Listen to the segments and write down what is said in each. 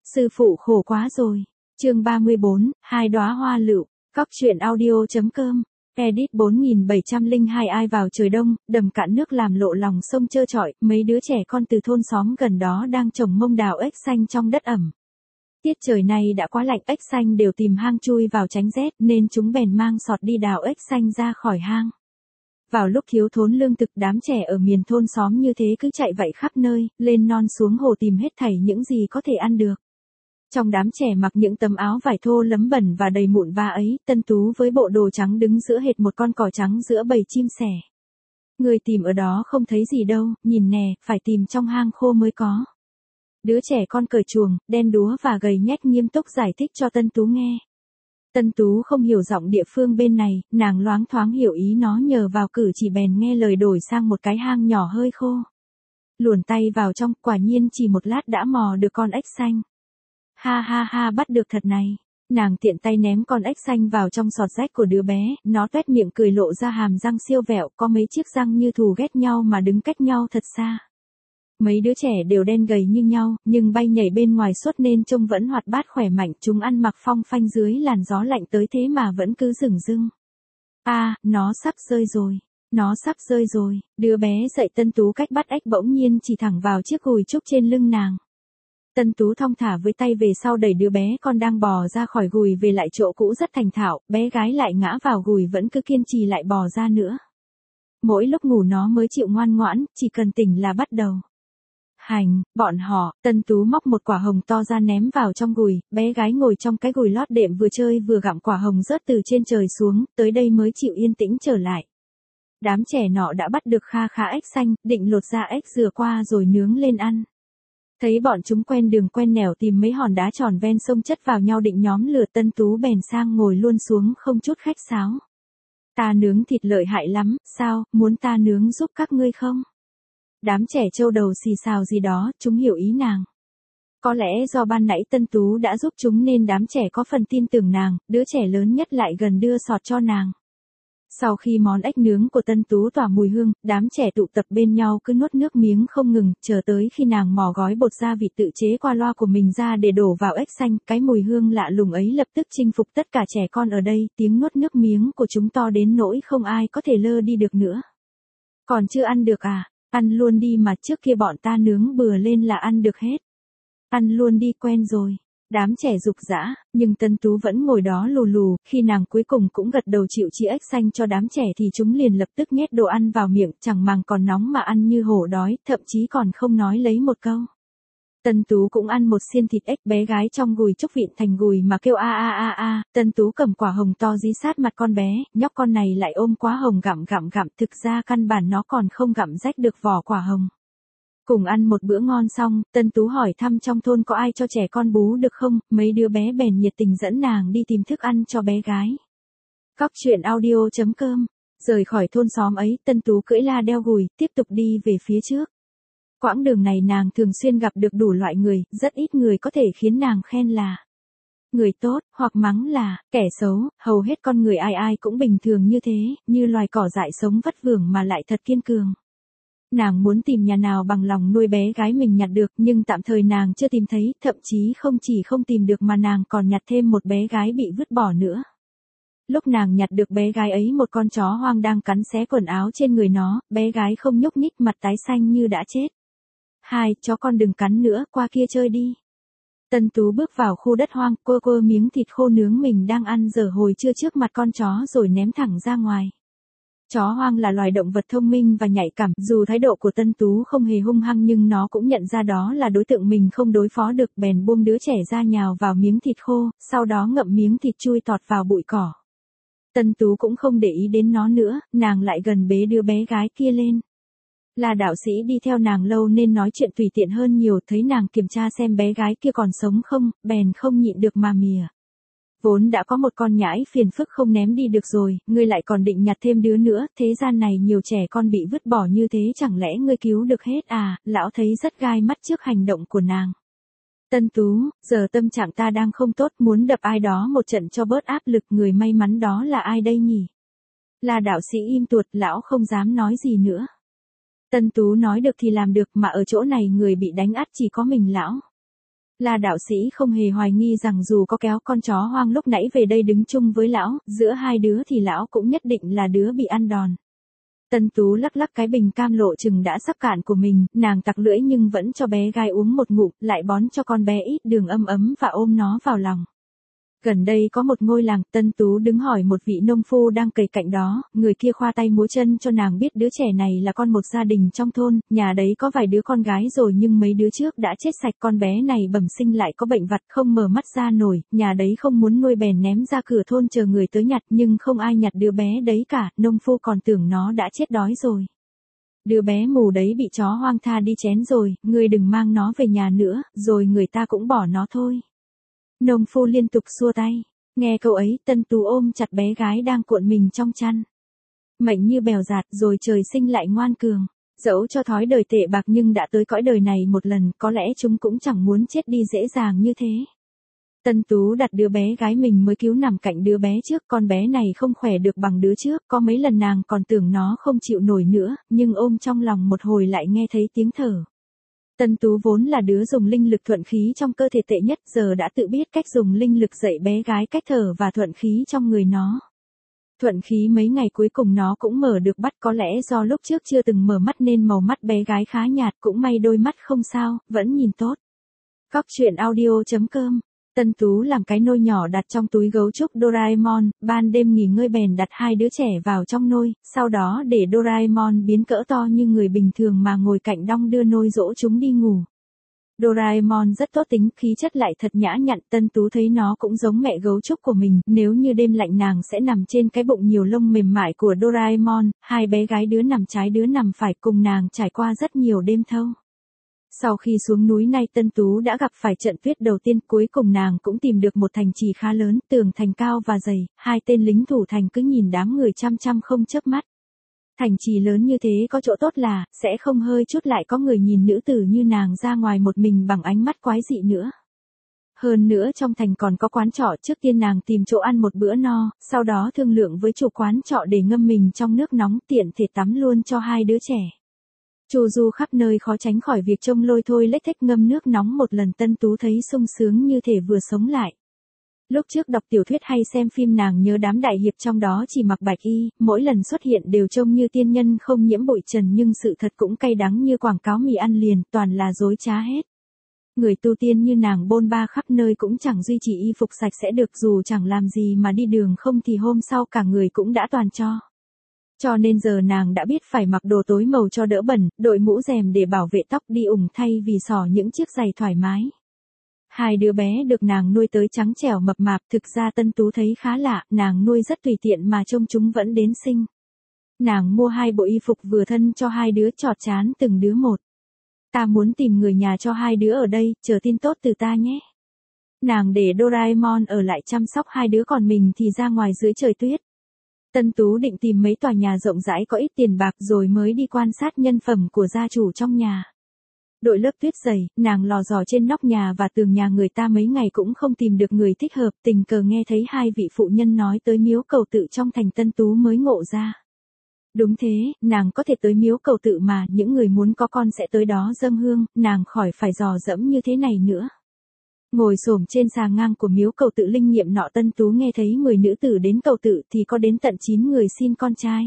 Sư phụ khổ quá rồi. Chương 34, hai đóa hoa lựu. Cóc truyện audio.com. Edit 4702. Ai vào trời đông, đầm cạn nước làm lộ lòng sông trơ trọi, mấy đứa trẻ con từ thôn xóm gần đó đang trồng mông đào ếch xanh trong đất ẩm. Tiết trời này đã quá lạnh, ếch xanh đều tìm hang chui vào tránh rét, nên chúng bèn mang sọt đi đào ếch xanh ra khỏi hang. Vào lúc thiếu thốn lương thực, đám trẻ ở miền thôn xóm như thế cứ chạy vậy khắp nơi, lên non xuống hồ tìm hết thảy những gì có thể ăn được. Trong đám trẻ mặc những tấm áo vải thô lấm bẩn và đầy mụn va ấy, Tân Tú với bộ đồ trắng đứng giữa hệt một con cò trắng giữa bầy chim sẻ. Người tìm ở đó không thấy gì đâu, nhìn nè, phải tìm trong hang khô mới có. Đứa trẻ con cởi chuồng, đen đúa và gầy nhách nghiêm túc giải thích cho Tân Tú nghe. Tân Tú không hiểu giọng địa phương bên này, nàng loáng thoáng hiểu ý nó nhờ vào cử chỉ bèn nghe lời đổi sang một cái hang nhỏ hơi khô. Luồn tay vào trong, quả nhiên chỉ một lát đã mò được con ếch xanh. Ha ha ha, bắt được thật này. Nàng tiện tay ném con ếch xanh vào trong sọt rách của đứa bé, nó toét miệng cười lộ ra hàm răng siêu vẹo, có mấy chiếc răng như thù ghét nhau mà đứng cách nhau thật xa. Mấy đứa trẻ đều đen gầy như nhau, nhưng bay nhảy bên ngoài suốt nên trông vẫn hoạt bát khỏe mạnh, chúng ăn mặc phong phanh dưới làn gió lạnh tới thế mà vẫn cứ dửng dưng. Nó sắp rơi rồi. Nó sắp rơi rồi. Đứa bé dậy Tân Tú cách bắt ếch bỗng nhiên chỉ thẳng vào chiếc gùi trúc trên lưng nàng. Tân Tú thong thả với tay về sau đẩy đứa bé con đang bò ra khỏi gùi về lại chỗ cũ rất thành thạo, bé gái lại ngã vào gùi vẫn cứ kiên trì lại bò ra nữa. Mỗi lúc ngủ nó mới chịu ngoan ngoãn, chỉ cần tỉnh là bắt đầu. Bọn họ, Tân Tú móc một quả hồng to ra ném vào trong gùi, bé gái ngồi trong cái gùi lót đệm vừa chơi vừa gặm quả hồng rớt từ trên trời xuống, tới đây mới chịu yên tĩnh trở lại. Đám trẻ nọ đã bắt được kha khá ếch xanh, định lột da ếch rửa qua rồi nướng lên ăn. Thấy bọn chúng quen đường quen nẻo tìm mấy hòn đá tròn ven sông chất vào nhau định nhóm lửa, Tân Tú bèn sang ngồi luôn xuống không chút khách sáo. Ta nướng thịt lợi hại lắm, sao, muốn ta nướng giúp các ngươi không? Đám trẻ trâu đầu xì xào gì đó, chúng hiểu ý nàng. Có lẽ do ban nãy Tân Tú đã giúp chúng nên đám trẻ có phần tin tưởng nàng, đứa trẻ lớn nhất lại gần đưa sọt cho nàng. Sau khi món ếch nướng của Tân Tú tỏa mùi hương, đám trẻ tụ tập bên nhau cứ nuốt nước miếng không ngừng, chờ tới khi nàng mò gói bột gia vị tự chế qua loa của mình ra để đổ vào ếch xanh, cái mùi hương lạ lùng ấy lập tức chinh phục tất cả trẻ con ở đây, tiếng nuốt nước miếng của chúng to đến nỗi không ai có thể lơ đi được nữa. Còn chưa ăn được à? Ăn luôn đi mà, trước kia bọn ta nướng bừa lên là ăn được hết. Ăn luôn đi, quen rồi. Đám trẻ rục rã, nhưng Tân Tú vẫn ngồi đó lù lù, khi nàng cuối cùng cũng gật đầu chịu chia ếch xanh cho đám trẻ thì chúng liền lập tức nhét đồ ăn vào miệng, chẳng màng còn nóng mà ăn như hổ đói, thậm chí còn không nói lấy một câu. Tân Tú cũng ăn một xiên thịt ếch, bé gái trong gùi trúc vịn thành gùi mà kêu a. Tân Tú cầm quả hồng to dí sát mặt con bé, nhóc con này lại ôm quá hồng gặm, thực ra căn bản nó còn không gặm rách được vỏ quả hồng. Cùng ăn một bữa ngon xong, Tân Tú hỏi thăm trong thôn có ai cho trẻ con bú được không, mấy đứa bé bèn nhiệt tình dẫn nàng đi tìm thức ăn cho bé gái. Cóc truyện audio.com. Rời khỏi thôn xóm ấy, Tân Tú cưỡi la đeo gùi, tiếp tục đi về phía trước. Quãng đường này nàng thường xuyên gặp được đủ loại người, rất ít người có thể khiến nàng khen là người tốt, hoặc mắng là kẻ xấu, hầu hết con người ai ai cũng bình thường như thế, như loài cỏ dại sống vất vưởng mà lại thật kiên cường. Nàng muốn tìm nhà nào bằng lòng nuôi bé gái mình nhặt được, nhưng tạm thời nàng chưa tìm thấy, thậm chí không chỉ không tìm được mà nàng còn nhặt thêm một bé gái bị vứt bỏ nữa. Lúc nàng nhặt được bé gái ấy, một con chó hoang đang cắn xé quần áo trên người nó, bé gái không nhúc nhích, mặt tái xanh như đã chết. Chó con đừng cắn nữa, qua kia chơi đi. Tân Tú bước vào khu đất hoang, quơ miếng thịt khô nướng mình đang ăn dở hồi trưa trước mặt con chó rồi ném thẳng ra ngoài. Chó hoang là loài động vật thông minh và nhạy cảm, dù thái độ của Tân Tú không hề hung hăng nhưng nó cũng nhận ra đó là đối tượng mình không đối phó được, bèn buông đứa trẻ ra nhào vào miếng thịt khô, sau đó ngậm miếng thịt chui tọt vào bụi cỏ. Tân Tú cũng không để ý đến nó nữa, nàng lại gần bế đứa bé gái kia lên. Là đạo sĩ đi theo nàng lâu nên nói chuyện tùy tiện hơn nhiều, thấy nàng kiểm tra xem bé gái kia còn sống không, bèn không nhịn được mà mỉa. Vốn đã có một con nhãi phiền phức không ném đi được rồi, ngươi lại còn định nhặt thêm đứa nữa, thế gian này nhiều trẻ con bị vứt bỏ như thế chẳng lẽ ngươi cứu được hết à, lão thấy rất gai mắt trước hành động của nàng. Tân Tú, giờ tâm trạng ta đang không tốt, muốn đập ai đó một trận cho bớt áp lực, người may mắn đó là ai đây nhỉ? Là đạo sĩ im tuột, lão không dám nói gì nữa. Tân Tú nói được thì làm được, mà ở chỗ này người bị đánh ắt chỉ có mình lão. La đạo sĩ không hề hoài nghi rằng dù có kéo con chó hoang lúc nãy về đây đứng chung với lão, giữa hai đứa thì lão cũng nhất định là đứa bị ăn đòn. Tân Tú lắc lắc cái bình cam lộ chừng đã sắp cạn của mình, nàng tặc lưỡi nhưng vẫn cho bé gái uống một ngụm, lại bón cho con bé ít đường ấm ấm và ôm nó vào lòng. Gần đây có một ngôi làng, Tân Tú đứng hỏi một vị nông phu đang cày cạnh đó, người kia khoa tay múa chân cho nàng biết đứa trẻ này là con một gia đình trong thôn, nhà đấy có vài đứa con gái rồi nhưng mấy đứa trước đã chết sạch, con bé này bẩm sinh lại có bệnh vặt không mở mắt ra nổi, nhà đấy không muốn nuôi bèn ném ra cửa thôn chờ người tới nhặt nhưng không ai nhặt đứa bé đấy cả, nông phu còn tưởng nó đã chết đói rồi. Đứa bé mù đấy bị chó hoang tha đi chén rồi, ngươi đừng mang nó về nhà nữa, rồi người ta cũng bỏ nó thôi. Nông phu liên tục xua tay. Nghe câu ấy, Tân Tú ôm chặt bé gái đang cuộn mình trong chăn. Mệnh như bèo dạt rồi trời sinh lại ngoan cường. Dẫu cho thói đời tệ bạc nhưng đã tới cõi đời này một lần, có lẽ chúng cũng chẳng muốn chết đi dễ dàng như thế. Tân Tú đặt đứa bé gái mình mới cứu nằm cạnh đứa bé trước, con bé này không khỏe được bằng đứa trước, có mấy lần nàng còn tưởng nó không chịu nổi nữa, nhưng ôm trong lòng một hồi lại nghe thấy tiếng thở. Tân Tú vốn là đứa dùng linh lực thuận khí trong cơ thể tệ nhất, giờ đã tự biết cách dùng linh lực dạy bé gái cách thở và thuận khí trong người nó. Thuận khí mấy ngày cuối cùng nó cũng mở được mắt, có lẽ do lúc trước chưa từng mở mắt nên màu mắt bé gái khá nhạt, cũng may đôi mắt không sao, vẫn nhìn tốt. Cóc truyện audio.com. Tân Tú làm cái nôi nhỏ đặt trong túi gấu trúc Doraemon, ban đêm nghỉ ngơi bèn đặt hai đứa trẻ vào trong nôi, sau đó để Doraemon biến cỡ to như người bình thường mà ngồi cạnh đong đưa nôi dỗ chúng đi ngủ. Doraemon rất tốt tính, khí chất lại thật nhã nhặn, Tân Tú thấy nó cũng giống mẹ gấu trúc của mình, nếu như đêm lạnh nàng sẽ nằm trên cái bụng nhiều lông mềm mại của Doraemon, hai bé gái đứa nằm trái đứa nằm phải cùng nàng trải qua rất nhiều đêm thâu. Sau khi xuống núi nay Tân Tú đã gặp phải trận tuyết đầu tiên, cuối cùng nàng cũng tìm được một thành trì khá lớn, tường thành cao và dày, hai tên lính thủ thành cứ nhìn đám người chăm chăm không chớp mắt. Thành trì lớn như thế có chỗ tốt là, sẽ không hơi chút lại có người nhìn nữ tử như nàng ra ngoài một mình bằng ánh mắt quái dị nữa. Hơn nữa trong thành còn có quán trọ, trước tiên nàng tìm chỗ ăn một bữa no, sau đó thương lượng với chủ quán trọ để ngâm mình trong nước nóng tiện thể tắm luôn cho hai đứa trẻ. Chu du khắp nơi khó tránh khỏi việc trông lôi thôi lếch thếch, ngâm nước nóng một lần Tân Tú thấy sung sướng như thể vừa sống lại. Lúc trước đọc tiểu thuyết hay xem phim nàng nhớ đám đại hiệp trong đó chỉ mặc bạch y, mỗi lần xuất hiện đều trông như tiên nhân không nhiễm bụi trần, nhưng sự thật cũng cay đắng như quảng cáo mì ăn liền, toàn là dối trá hết. Người tu tiên như nàng bôn ba khắp nơi cũng chẳng duy trì y phục sạch sẽ được, dù chẳng làm gì mà đi đường không thì hôm sau cả người cũng đã toàn tro. Cho nên giờ nàng đã biết phải mặc đồ tối màu cho đỡ bẩn, đội mũ rèm để bảo vệ tóc, đi ủng thay vì xỏ những chiếc giày thoải mái. Hai đứa bé được nàng nuôi tới trắng trẻo mập mạp, thực ra Tân Tú thấy khá lạ, nàng nuôi rất tùy tiện mà trông chúng vẫn đến sinh. Nàng mua hai bộ y phục vừa thân cho hai đứa, chọt chán từng đứa một. Ta muốn tìm người nhà cho hai đứa ở đây, chờ tin tốt từ ta nhé. Nàng để Doraemon ở lại chăm sóc hai đứa, còn mình thì ra ngoài dưới trời tuyết. Tân Tú định tìm mấy tòa nhà rộng rãi có ít tiền bạc rồi mới đi quan sát nhân phẩm của gia chủ trong nhà. Đội lớp tuyết dày, nàng lò dò trên nóc nhà và tường nhà người ta mấy ngày cũng không tìm được người thích hợp, tình cờ nghe thấy hai vị phụ nhân nói tới miếu cầu tự trong thành, Tân Tú mới ngộ ra. Đúng thế, nàng có thể tới miếu cầu tự mà, những người muốn có con sẽ tới đó dâng hương, nàng khỏi phải dò dẫm như thế này nữa. Ngồi xổm trên xà ngang của miếu cầu tự linh nghiệm nọ, Tân Tú nghe thấy 10 nữ tử đến cầu tự thì có đến tận 9 người xin con trai.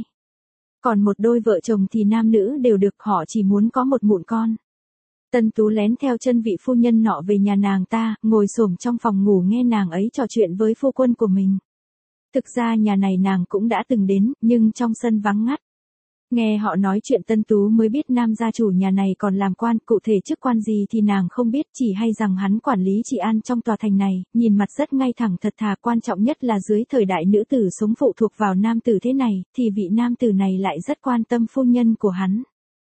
Còn một đôi vợ chồng thì nam nữ đều được, họ chỉ muốn có một mụn con. Tân Tú lén theo chân vị phu nhân nọ về nhà nàng ta, ngồi xổm trong phòng ngủ nghe nàng ấy trò chuyện với phu quân của mình. Thực ra nhà này nàng cũng đã từng đến, nhưng trong sân vắng ngắt. Nghe họ nói chuyện Tân Tú mới biết nam gia chủ nhà này còn làm quan, cụ thể chức quan gì thì nàng không biết, chỉ hay rằng hắn quản lý trị an trong tòa thành này, nhìn mặt rất ngay thẳng thật thà, quan trọng nhất là dưới thời đại nữ tử sống phụ thuộc vào nam tử thế này, thì vị nam tử này lại rất quan tâm phu nhân của hắn.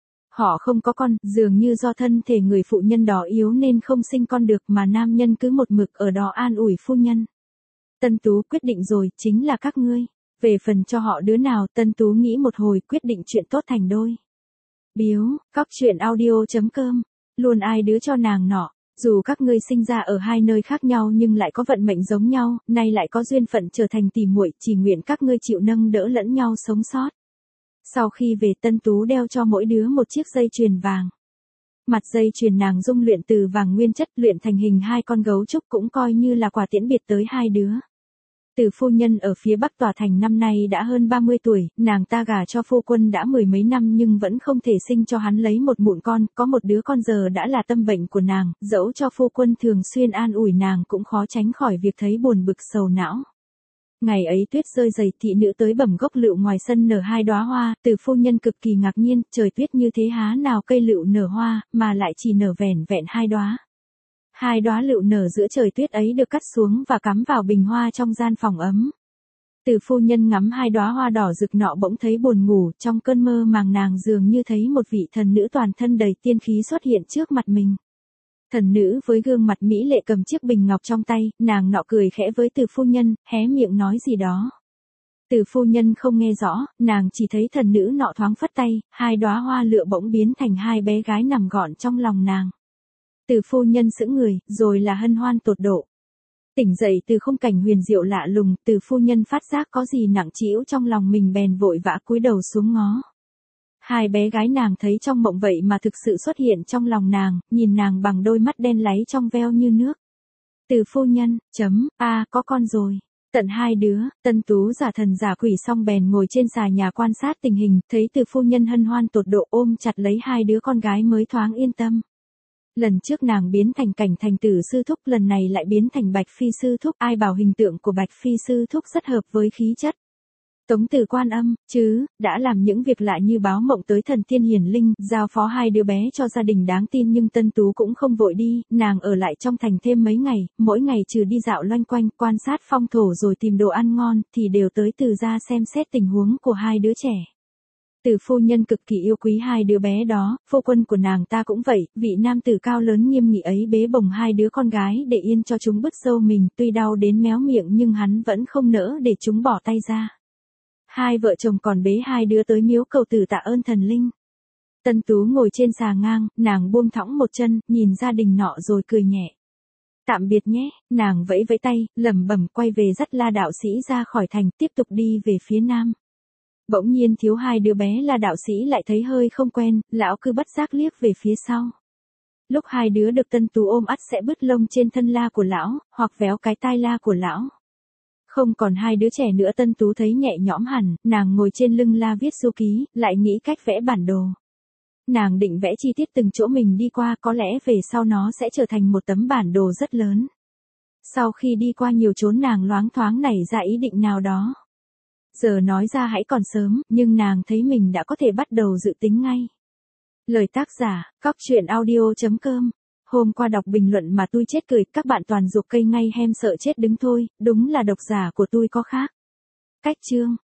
Họ không có con, dường như do thân thể người phụ nhân đó yếu nên không sinh con được, mà nam nhân cứ một mực ở đó an ủi phu nhân. Tân Tú quyết định rồi, chính là các ngươi. Về phần cho họ đứa nào, Tân Tú nghĩ một hồi quyết định chuyện tốt thành đôi. Biếu, cóc truyện audio.com, luôn ai đứa cho nàng nọ. Dù các ngươi sinh ra ở hai nơi khác nhau nhưng lại có vận mệnh giống nhau, nay lại có duyên phận trở thành tỉ muội, chỉ nguyện các ngươi chịu nâng đỡ lẫn nhau sống sót. Sau khi về, Tân Tú đeo cho mỗi đứa một chiếc dây chuyền vàng. Mặt dây chuyền nàng dung luyện từ vàng nguyên chất luyện thành hình hai con gấu trúc cũng coi như là quà tiễn biệt tới hai đứa. Từ phu nhân ở phía Bắc tòa thành năm nay đã hơn 30 tuổi, nàng ta gả cho phu quân đã mười mấy năm nhưng vẫn không thể sinh cho hắn lấy một mụn con, có một đứa con giờ đã là tâm bệnh của nàng, dẫu cho phu quân thường xuyên an ủi nàng cũng khó tránh khỏi việc thấy buồn bực sầu não. Ngày ấy tuyết rơi dày, thị nữ tới bẩm gốc lựu ngoài sân nở hai đóa hoa, từ phu nhân cực kỳ ngạc nhiên, trời tuyết như thế há nào cây lựu nở hoa, mà lại chỉ nở vẻn vẹn hai đóa. Hai đóa lựu nở giữa trời tuyết ấy được cắt xuống và cắm vào bình hoa trong gian phòng ấm. Từ phu nhân ngắm hai đóa hoa đỏ rực nọ bỗng thấy buồn ngủ, trong cơn mơ màng nàng dường như thấy một vị thần nữ toàn thân đầy tiên khí xuất hiện trước mặt mình. Thần nữ với gương mặt mỹ lệ cầm chiếc bình ngọc trong tay, nàng nọ cười khẽ với từ phu nhân, hé miệng nói gì đó. Từ phu nhân không nghe rõ, nàng chỉ thấy thần nữ nọ thoáng phất tay, hai đóa hoa lựu bỗng biến thành hai bé gái nằm gọn trong lòng nàng. Từ phu nhân sững người, rồi là hân hoan tột độ. Tỉnh dậy từ khung cảnh huyền diệu lạ lùng, từ phu nhân phát giác có gì nặng trĩu trong lòng mình bèn vội vã cúi đầu xuống ngó. Hai bé gái nàng thấy trong mộng vậy mà thực sự xuất hiện trong lòng nàng, nhìn nàng bằng đôi mắt đen láy trong veo như nước. Từ phu nhân, có con rồi. Tận hai đứa, Tân Tú giả thần giả quỷ xong bèn ngồi trên xà nhà quan sát tình hình, thấy từ phu nhân hân hoan tột độ ôm chặt lấy hai đứa con gái mới thoáng yên tâm. Lần trước nàng biến thành cảnh thành tử sư thúc, lần này lại biến thành Bạch Phi sư thúc, ai bảo hình tượng của Bạch Phi sư thúc rất hợp với khí chất. Tống Tử Quan Âm, đã làm những việc lạ như báo mộng tới thần tiên hiển linh, giao phó hai đứa bé cho gia đình đáng tin nhưng Tân Tú cũng không vội đi, nàng ở lại trong thành thêm mấy ngày, mỗi ngày trừ đi dạo loanh quanh, quan sát phong thổ rồi tìm đồ ăn ngon, thì đều tới Từ gia xem xét tình huống của hai đứa trẻ. Từ phu nhân cực kỳ yêu quý hai đứa bé đó, phu quân của nàng ta cũng vậy, vị nam tử cao lớn nghiêm nghị ấy bế bồng hai đứa con gái để yên cho chúng bứt râu mình, tuy đau đến méo miệng nhưng hắn vẫn không nỡ để chúng bỏ tay ra. Hai vợ chồng còn bế hai đứa tới miếu cầu tử tạ ơn thần linh. Tân Tú ngồi trên xà ngang, nàng buông thõng một chân, nhìn gia đình nọ rồi cười nhẹ. Tạm biệt nhé, nàng vẫy vẫy tay, lẩm bẩm quay về dắt La đạo sĩ ra khỏi thành, tiếp tục đi về phía nam. Bỗng nhiên thiếu hai đứa bé La đạo sĩ lại thấy hơi không quen, lão cứ bất giác liếc về phía sau. Lúc hai đứa được Tân Tú ôm ắt sẽ bứt lông trên thân La của lão, hoặc véo cái tai La của lão. Không còn hai đứa trẻ nữa, Tân Tú thấy nhẹ nhõm hẳn, nàng ngồi trên lưng La viết du ký, lại nghĩ cách vẽ bản đồ. Nàng định vẽ chi tiết từng chỗ mình đi qua, có lẽ về sau nó sẽ trở thành một tấm bản đồ rất lớn. Sau khi đi qua nhiều chốn nàng loáng thoáng nảy ra ý định nào đó. Giờ nói ra hãy còn sớm, nhưng nàng thấy mình đã có thể bắt đầu dự tính ngay. Lời tác giả, coctruyện.audio.com. Hôm qua đọc bình luận mà tôi chết cười, các bạn toàn giục cây ngay hem sợ chết đứng thôi, đúng là độc giả của tôi có khác. Cách chương